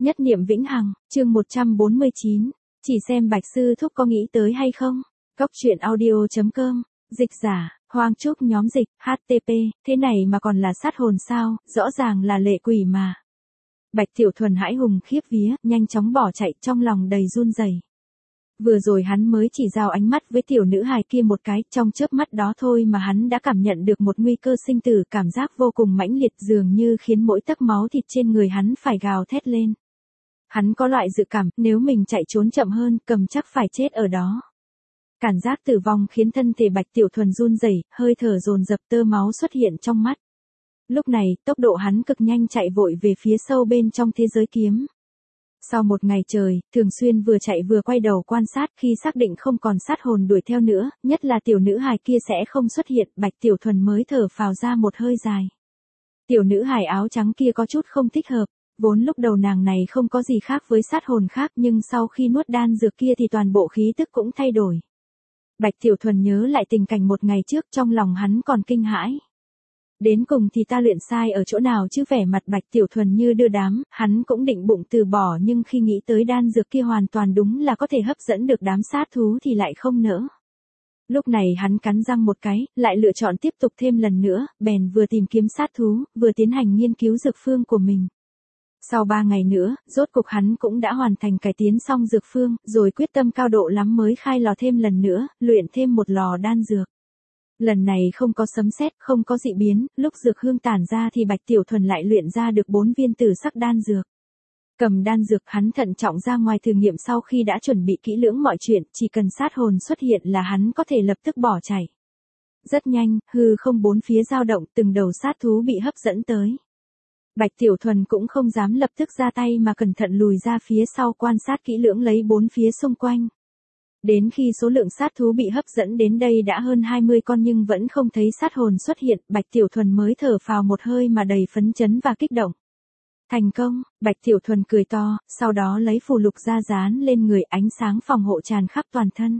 Nhất niệm vĩnh hằng, chương 149. Chỉ xem Bạch Sư Thúc có nghĩ tới hay không? Cốc truyện audio.com. Dịch giả, Hoang Trúc nhóm dịch, HTP, thế này mà còn là sát hồn sao, rõ ràng là lệ quỷ mà. Bạch Tiểu Thuần hãi hùng khiếp vía, nhanh chóng bỏ chạy, trong lòng đầy run rẩy. Vừa rồi hắn mới chỉ giao ánh mắt với tiểu nữ hài kia một cái, trong chớp mắt đó thôi mà hắn đã cảm nhận được một nguy cơ sinh tử, cảm giác vô cùng mãnh liệt, dường như khiến mỗi tấc máu thịt trên người hắn phải gào thét lên. Hắn có loại dự cảm, nếu mình chạy trốn chậm hơn, cầm chắc phải chết ở đó. Cảm giác tử vong khiến thân thể Bạch Tiểu Thuần run rẩy, hơi thở dồn dập, tơ máu xuất hiện trong mắt. Lúc này, tốc độ hắn cực nhanh, chạy vội về phía sâu bên trong thế giới kiếm. Sau một ngày trời, Thường Xuyên vừa chạy vừa quay đầu quan sát, khi xác định không còn sát hồn đuổi theo nữa, nhất là tiểu nữ hài kia sẽ không xuất hiện, Bạch Tiểu Thuần mới thở phào ra một hơi dài. Tiểu nữ hài áo trắng kia có chút không thích hợp, vốn lúc đầu nàng này không có gì khác với sát hồn khác, nhưng sau khi nuốt đan dược kia thì toàn bộ khí tức cũng thay đổi. Bạch Tiểu Thuần nhớ lại tình cảnh một ngày trước, trong lòng hắn còn kinh hãi. Đến cùng thì ta luyện sai ở chỗ nào chứ? Vẻ mặt Bạch Tiểu Thuần như đưa đám, hắn cũng định bụng từ bỏ, nhưng khi nghĩ tới đan dược kia hoàn toàn đúng là có thể hấp dẫn được đám sát thú thì lại không nỡ. Lúc này hắn cắn răng một cái, lại lựa chọn tiếp tục thêm lần nữa, bèn vừa tìm kiếm sát thú, vừa tiến hành nghiên cứu dược phương của mình. Sau 3 ngày nữa, rốt cục hắn cũng đã hoàn thành cải tiến xong dược phương, rồi quyết tâm cao độ lắm mới khai lò thêm lần nữa, luyện thêm một lò đan dược. Lần này không có sấm sét, không có dị biến, lúc dược hương tản ra thì Bạch Tiểu Thuần lại luyện ra được 4 viên tử sắc đan dược. Cầm đan dược, hắn thận trọng ra ngoài thử nghiệm, sau khi đã chuẩn bị kỹ lưỡng mọi chuyện, chỉ cần sát hồn xuất hiện là hắn có thể lập tức bỏ chạy. Rất nhanh, hư không bốn phía dao động, từng đầu sát thú bị hấp dẫn tới. Bạch Tiểu Thuần cũng không dám lập tức ra tay mà cẩn thận lùi ra phía sau, quan sát kỹ lưỡng lấy bốn phía xung quanh. Đến khi số lượng sát thú bị hấp dẫn đến đây đã hơn 20 con nhưng vẫn không thấy sát hồn xuất hiện, Bạch Tiểu Thuần mới thở phào một hơi mà đầy phấn chấn và kích động. Thành công, Bạch Tiểu Thuần cười to, sau đó lấy phù lục ra dán lên người, ánh sáng phòng hộ tràn khắp toàn thân.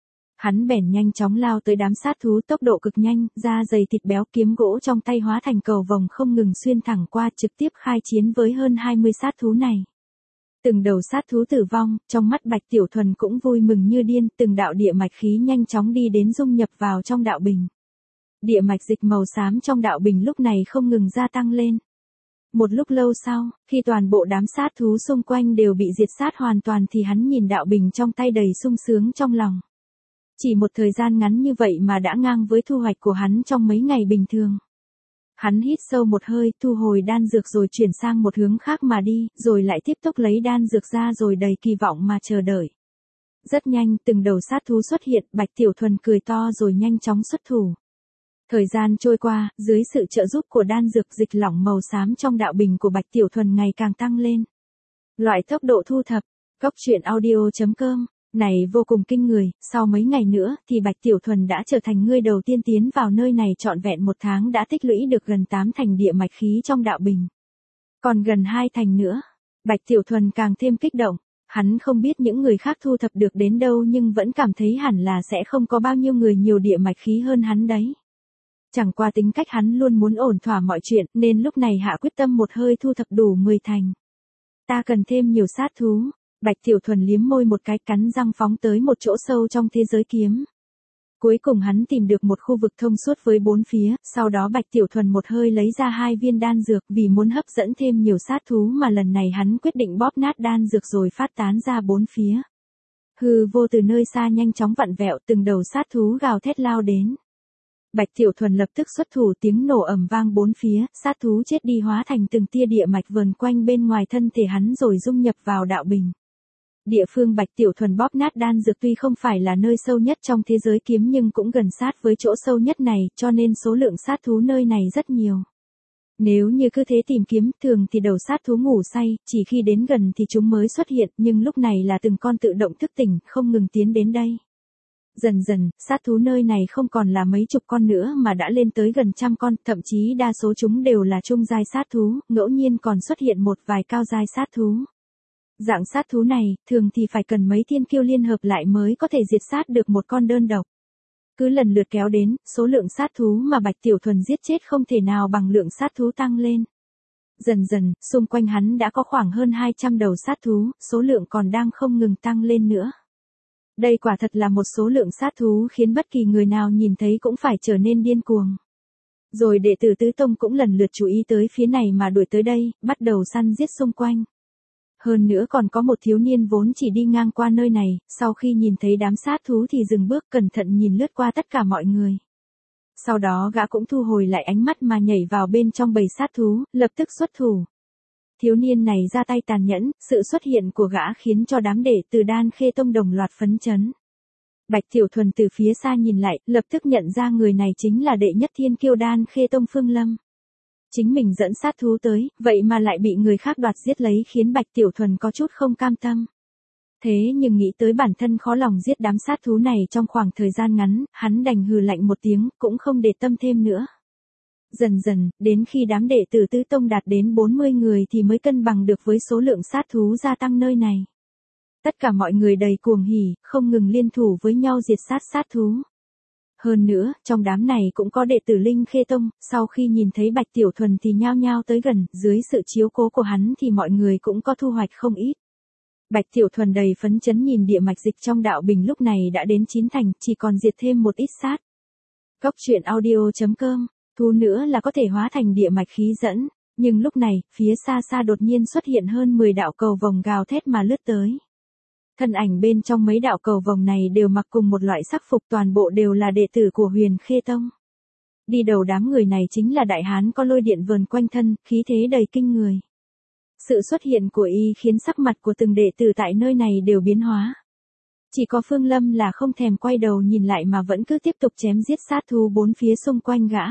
Hắn bèn nhanh chóng lao tới đám sát thú, tốc độ cực nhanh, da dày thịt béo, kiếm gỗ trong tay hóa thành cầu vồng không ngừng xuyên thẳng qua, trực tiếp khai chiến với hơn 20 sát thú này. Từng đầu sát thú tử vong, trong mắt Bạch Tiểu Thuần cũng vui mừng như điên, từng đạo địa mạch khí nhanh chóng đi đến dung nhập vào trong đạo bình. Địa mạch dịch màu xám trong đạo bình lúc này không ngừng gia tăng lên. Một lúc lâu sau, khi toàn bộ đám sát thú xung quanh đều bị diệt sát hoàn toàn thì hắn nhìn đạo bình trong tay đầy sung sướng trong lòng. Chỉ một thời gian ngắn như vậy mà đã ngang với thu hoạch của hắn trong mấy ngày bình thường. Hắn hít sâu một hơi, thu hồi đan dược rồi chuyển sang một hướng khác mà đi, rồi lại tiếp tục lấy đan dược ra rồi đầy kỳ vọng mà chờ đợi. Rất nhanh, từng đầu sát thú xuất hiện, Bạch Tiểu Thuần cười to rồi nhanh chóng xuất thủ. Thời gian trôi qua, dưới sự trợ giúp của đan dược, dịch lỏng màu xám trong đạo bình của Bạch Tiểu Thuần ngày càng tăng lên. Loại tốc độ thu thập, cốc truyện audio.com. Này vô cùng kinh người, sau mấy ngày nữa thì Bạch Tiểu Thuần đã trở thành người đầu tiên tiến vào nơi này, trọn vẹn 1 tháng đã tích lũy được gần 8 thành địa mạch khí trong đạo bình. Còn gần 2 thành nữa, Bạch Tiểu Thuần càng thêm kích động, hắn không biết những người khác thu thập được đến đâu nhưng vẫn cảm thấy hẳn là sẽ không có bao nhiêu người nhiều địa mạch khí hơn hắn đấy. Chẳng qua tính cách hắn luôn muốn ổn thỏa mọi chuyện nên lúc này hạ quyết tâm một hơi thu thập đủ 10 thành. Ta cần thêm nhiều sát thú. Bạch Tiểu Thuần liếm môi một cái, cắn răng phóng tới một chỗ sâu trong thế giới kiếm. Cuối cùng hắn tìm được một khu vực thông suốt với 4 phía, sau đó Bạch Tiểu Thuần một hơi lấy ra 2 viên đan dược, vì muốn hấp dẫn thêm nhiều sát thú mà lần này hắn quyết định bóp nát đan dược rồi phát tán ra 4 phía. Hư vô từ nơi xa nhanh chóng vặn vẹo, từng đầu sát thú gào thét lao đến. Bạch Tiểu Thuần lập tức xuất thủ, tiếng nổ ầm vang 4 phía, sát thú chết đi hóa thành từng tia địa mạch vờn quanh bên ngoài thân thể hắn rồi dung nhập vào đạo bình. Địa phương Bạch Tiểu Thuần bóp nát đan dược tuy không phải là nơi sâu nhất trong thế giới kiếm nhưng cũng gần sát với chỗ sâu nhất này, cho nên số lượng sát thú nơi này rất nhiều. Nếu như cứ thế tìm kiếm, thường thì đầu sát thú ngủ say, chỉ khi đến gần thì chúng mới xuất hiện, nhưng lúc này là từng con tự động thức tỉnh, không ngừng tiến đến đây. Dần dần, sát thú nơi này không còn là mấy chục con nữa mà đã lên tới gần 100 con, thậm chí đa số chúng đều là trung giai sát thú, ngẫu nhiên còn xuất hiện một vài cao giai sát thú. Dạng sát thú này, thường thì phải cần mấy thiên kiêu liên hợp lại mới có thể diệt sát được một con đơn độc. Cứ lần lượt kéo đến, số lượng sát thú mà Bạch Tiểu Thuần giết chết không thể nào bằng lượng sát thú tăng lên. Dần dần, xung quanh hắn đã có khoảng hơn 200 đầu sát thú, số lượng còn đang không ngừng tăng lên nữa. Đây quả thật là một số lượng sát thú khiến bất kỳ người nào nhìn thấy cũng phải trở nên điên cuồng. Rồi đệ tử tứ tông cũng lần lượt chú ý tới phía này mà đuổi tới đây, bắt đầu săn giết xung quanh. Hơn nữa còn có một thiếu niên vốn chỉ đi ngang qua nơi này, sau khi nhìn thấy đám sát thú thì dừng bước cẩn thận nhìn lướt qua tất cả mọi người. Sau đó gã cũng thu hồi lại ánh mắt mà nhảy vào bên trong bầy sát thú, lập tức xuất thủ. Thiếu niên này ra tay tàn nhẫn, sự xuất hiện của gã khiến cho đám đệ tử Đan Khê Tông đồng loạt phấn chấn. Bạch Tiểu Thuần từ phía xa nhìn lại, lập tức nhận ra người này chính là đệ nhất thiên kiêu Đan Khê Tông Phương Lâm. Chính mình dẫn sát thú tới, vậy mà lại bị người khác đoạt giết lấy khiến Bạch Tiểu Thuần có chút không cam tâm. Thế nhưng nghĩ tới bản thân khó lòng giết đám sát thú này trong khoảng thời gian ngắn, hắn đành hừ lạnh một tiếng, cũng không để tâm thêm nữa. Dần dần, đến khi đám đệ tử tứ tông đạt đến 40 người thì mới cân bằng được với số lượng sát thú gia tăng nơi này. Tất cả mọi người đầy cuồng hỉ, không ngừng liên thủ với nhau diệt sát thú. Hơn nữa, trong đám này cũng có đệ tử Linh Khê Tông, sau khi nhìn thấy Bạch Tiểu Thuần thì nhao nhao tới gần, dưới sự chiếu cố của hắn thì mọi người cũng có thu hoạch không ít. Bạch Tiểu Thuần đầy phấn chấn nhìn địa mạch dịch trong đạo bình lúc này đã đến 9 thành, chỉ còn diệt thêm một ít sát. Cốc truyện audio.com, thú nữa là có thể hóa thành địa mạch khí dẫn, nhưng lúc này, phía xa xa đột nhiên xuất hiện hơn 10 đạo cầu vồng gào thét mà lướt tới. Thân ảnh bên trong mấy đạo cầu vồng này đều mặc cùng một loại sắc phục, toàn bộ đều là đệ tử của Huyền Khê Tông. Đi đầu đám người này chính là đại hán có lôi điện vờn quanh thân, khí thế đầy kinh người. Sự xuất hiện của y khiến sắc mặt của từng đệ tử tại nơi này đều biến hóa. Chỉ có Phương Lâm là không thèm quay đầu nhìn lại mà vẫn cứ tiếp tục chém giết sát thú bốn phía xung quanh gã.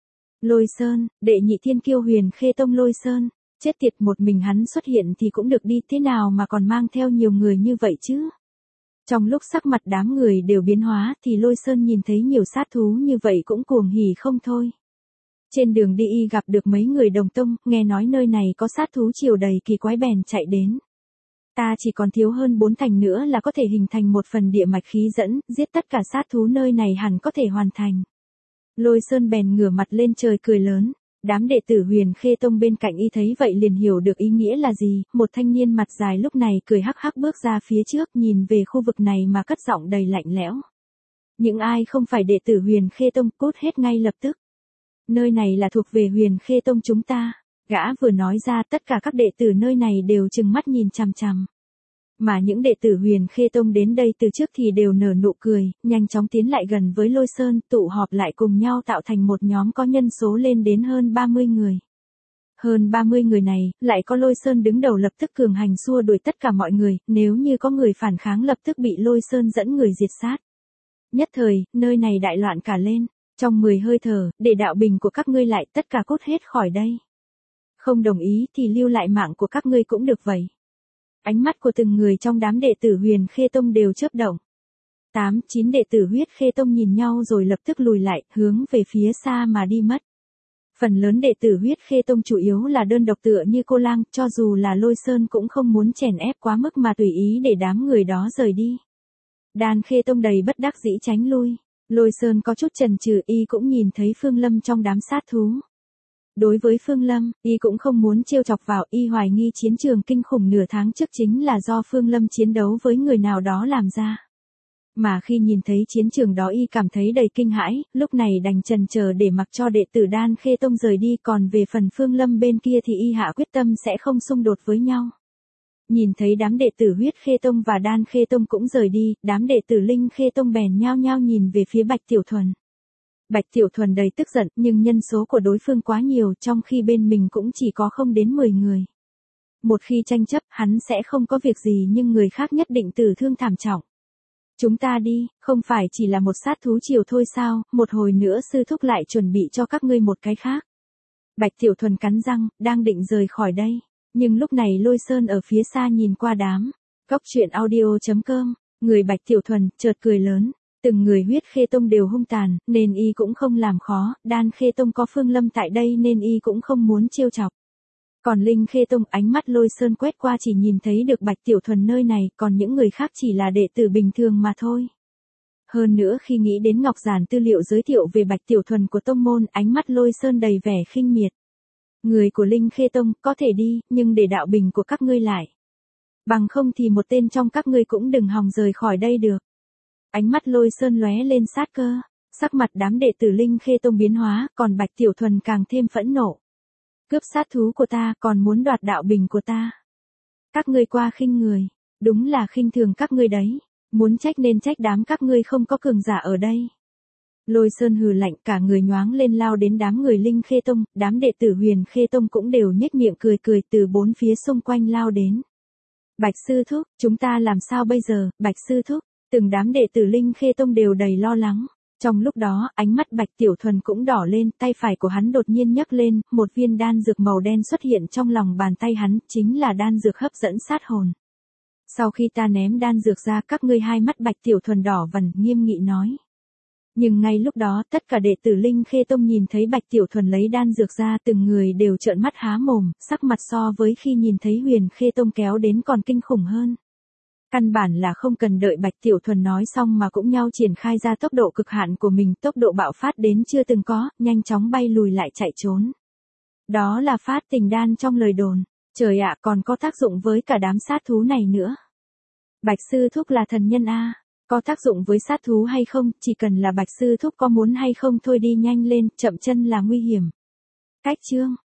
Lôi Sơn, đệ nhị thiên kiêu Huyền Khê Tông Lôi Sơn, chết tiệt, một mình hắn xuất hiện thì cũng được đi, thế nào mà còn mang theo nhiều người như vậy chứ? Trong lúc sắc mặt đám người đều biến hóa thì Lôi Sơn nhìn thấy nhiều sát thú như vậy cũng cuồng hỉ không thôi. Trên đường đi y gặp được mấy người đồng tông, nghe nói nơi này có sát thú triều đầy kỳ quái bèn chạy đến. Ta chỉ còn thiếu hơn 4 thành nữa là có thể hình thành một phần địa mạch khí dẫn, giết tất cả sát thú nơi này hẳn có thể hoàn thành. Lôi Sơn bèn ngửa mặt lên trời cười lớn. Đám đệ tử Huyền Khê Tông bên cạnh y thấy vậy liền hiểu được ý nghĩa là gì, một thanh niên mặt dài lúc này cười hắc hắc bước ra phía trước nhìn về khu vực này mà cất giọng đầy lạnh lẽo. Những ai không phải đệ tử Huyền Khê Tông cút hết ngay lập tức. Nơi này là thuộc về Huyền Khê Tông chúng ta. Gã vừa nói ra tất cả các đệ tử nơi này đều trừng mắt nhìn chằm chằm. Mà những đệ tử Huyền Khê Tông đến đây từ trước thì đều nở nụ cười, nhanh chóng tiến lại gần với Lôi Sơn, tụ họp lại cùng nhau tạo thành một nhóm có nhân số lên đến hơn 30 người. Hơn 30 người này, lại có Lôi Sơn đứng đầu lập tức cường hành xua đuổi tất cả mọi người, nếu như có người phản kháng lập tức bị Lôi Sơn dẫn người diệt sát. Nhất thời, nơi này đại loạn cả lên, trong 10 hơi thở, để đạo bình của các ngươi lại tất cả cút hết khỏi đây. Không đồng ý thì lưu lại mạng của các ngươi cũng được vậy. Ánh mắt của từng người trong đám đệ tử Huyền Khê Tông đều chớp động. 8-9 đệ tử Huyết Khê Tông nhìn nhau rồi lập tức lùi lại, hướng về phía xa mà đi mất. Phần lớn đệ tử Huyết Khê Tông chủ yếu là đơn độc tựa như cô lang, cho dù là Lôi Sơn cũng không muốn chèn ép quá mức mà tùy ý để đám người đó rời đi. Đan Khê Tông đầy bất đắc dĩ tránh lui. Lôi Sơn có chút chần chừ, y cũng nhìn thấy Phương Lâm trong đám sát thú. Đối với Phương Lâm, y cũng không muốn trêu chọc vào, y hoài nghi chiến trường kinh khủng nửa tháng trước chính là do Phương Lâm chiến đấu với người nào đó làm ra. Mà khi nhìn thấy chiến trường đó y cảm thấy đầy kinh hãi, lúc này đành chần chờ để mặc cho đệ tử Đan Khê Tông rời đi, còn về phần Phương Lâm bên kia thì y hạ quyết tâm sẽ không xung đột với nhau. Nhìn thấy đám đệ tử Huyết Khê Tông và Đan Khê Tông cũng rời đi, đám đệ tử Linh Khê Tông bèn nhao nhao nhìn về phía Bạch Tiểu Thuần. Bạch Tiểu Thuần đầy tức giận, nhưng nhân số của đối phương quá nhiều, trong khi bên mình cũng chỉ có không đến 10 người. Một khi tranh chấp, hắn sẽ không có việc gì nhưng người khác nhất định tử thương thảm trọng. Chúng ta đi, không phải chỉ là một sát thú triều thôi sao, một hồi nữa sư thúc lại chuẩn bị cho các ngươi một cái khác. Bạch Tiểu Thuần cắn răng, đang định rời khỏi đây. Nhưng lúc này Lôi Sơn ở phía xa nhìn qua đám. Cốc truyện audio.com, người Bạch Tiểu Thuần, chợt cười lớn. Từng người Huyết Khê Tông đều hung tàn, nên y cũng không làm khó, Đan Khê Tông có Phương Lâm tại đây nên y cũng không muốn trêu chọc. Còn Linh Khê Tông, ánh mắt Lôi Sơn quét qua chỉ nhìn thấy được Bạch Tiểu Thuần nơi này, còn những người khác chỉ là đệ tử bình thường mà thôi. Hơn nữa khi nghĩ đến ngọc giản tư liệu giới thiệu về Bạch Tiểu Thuần của tông môn, ánh mắt Lôi Sơn đầy vẻ khinh miệt. Người của Linh Khê Tông có thể đi, nhưng để đạo bình của các ngươi lại. Bằng không thì một tên trong các ngươi cũng đừng hòng rời khỏi đây được. Ánh mắt Lôi Sơn lóe lên sát cơ, sắc mặt đám đệ tử Linh Khê Tông biến hóa, còn Bạch Tiểu Thuần càng thêm phẫn nộ. Cướp sát thú của ta, còn muốn đoạt đạo bình của ta. Các ngươi qua khinh người, đúng là khinh thường các ngươi đấy, muốn trách nên trách đám các ngươi không có cường giả ở đây. Lôi Sơn hừ lạnh, cả người nhoáng lên lao đến đám người Linh Khê Tông, đám đệ tử Huyền Khê Tông cũng đều nhếch miệng cười cười từ bốn phía xung quanh lao đến. Bạch sư thúc, chúng ta làm sao bây giờ, Bạch sư thúc, từng đám đệ tử Linh Khê Tông đều đầy lo lắng. Trong lúc đó, ánh mắt Bạch Tiểu Thuần cũng đỏ lên, tay phải của hắn đột nhiên nhấc lên, một viên đan dược màu đen xuất hiện trong lòng bàn tay hắn, chính là đan dược hấp dẫn sát hồn. Sau khi ta ném đan dược ra, các ngươi hai mắt Bạch Tiểu Thuần đỏ vằn, nghiêm nghị nói. Nhưng ngay lúc đó, tất cả đệ tử Linh Khê Tông nhìn thấy Bạch Tiểu Thuần lấy đan dược ra, từng người đều trợn mắt há mồm, sắc mặt so với khi nhìn thấy Huyền Khê Tông kéo đến còn kinh khủng hơn. Căn bản là không cần đợi Bạch Tiểu Thuần nói xong mà cũng nhau triển khai ra tốc độ cực hạn của mình, tốc độ bạo phát đến chưa từng có, nhanh chóng bay lùi lại chạy trốn. Đó là phát tình đan trong lời đồn, trời ạ, còn có tác dụng với cả đám sát thú này nữa. Bạch sư thúc là thần nhân a, có tác dụng với sát thú hay không, chỉ cần là Bạch sư thúc có muốn hay không thôi, đi nhanh lên, chậm chân là nguy hiểm. Cách chương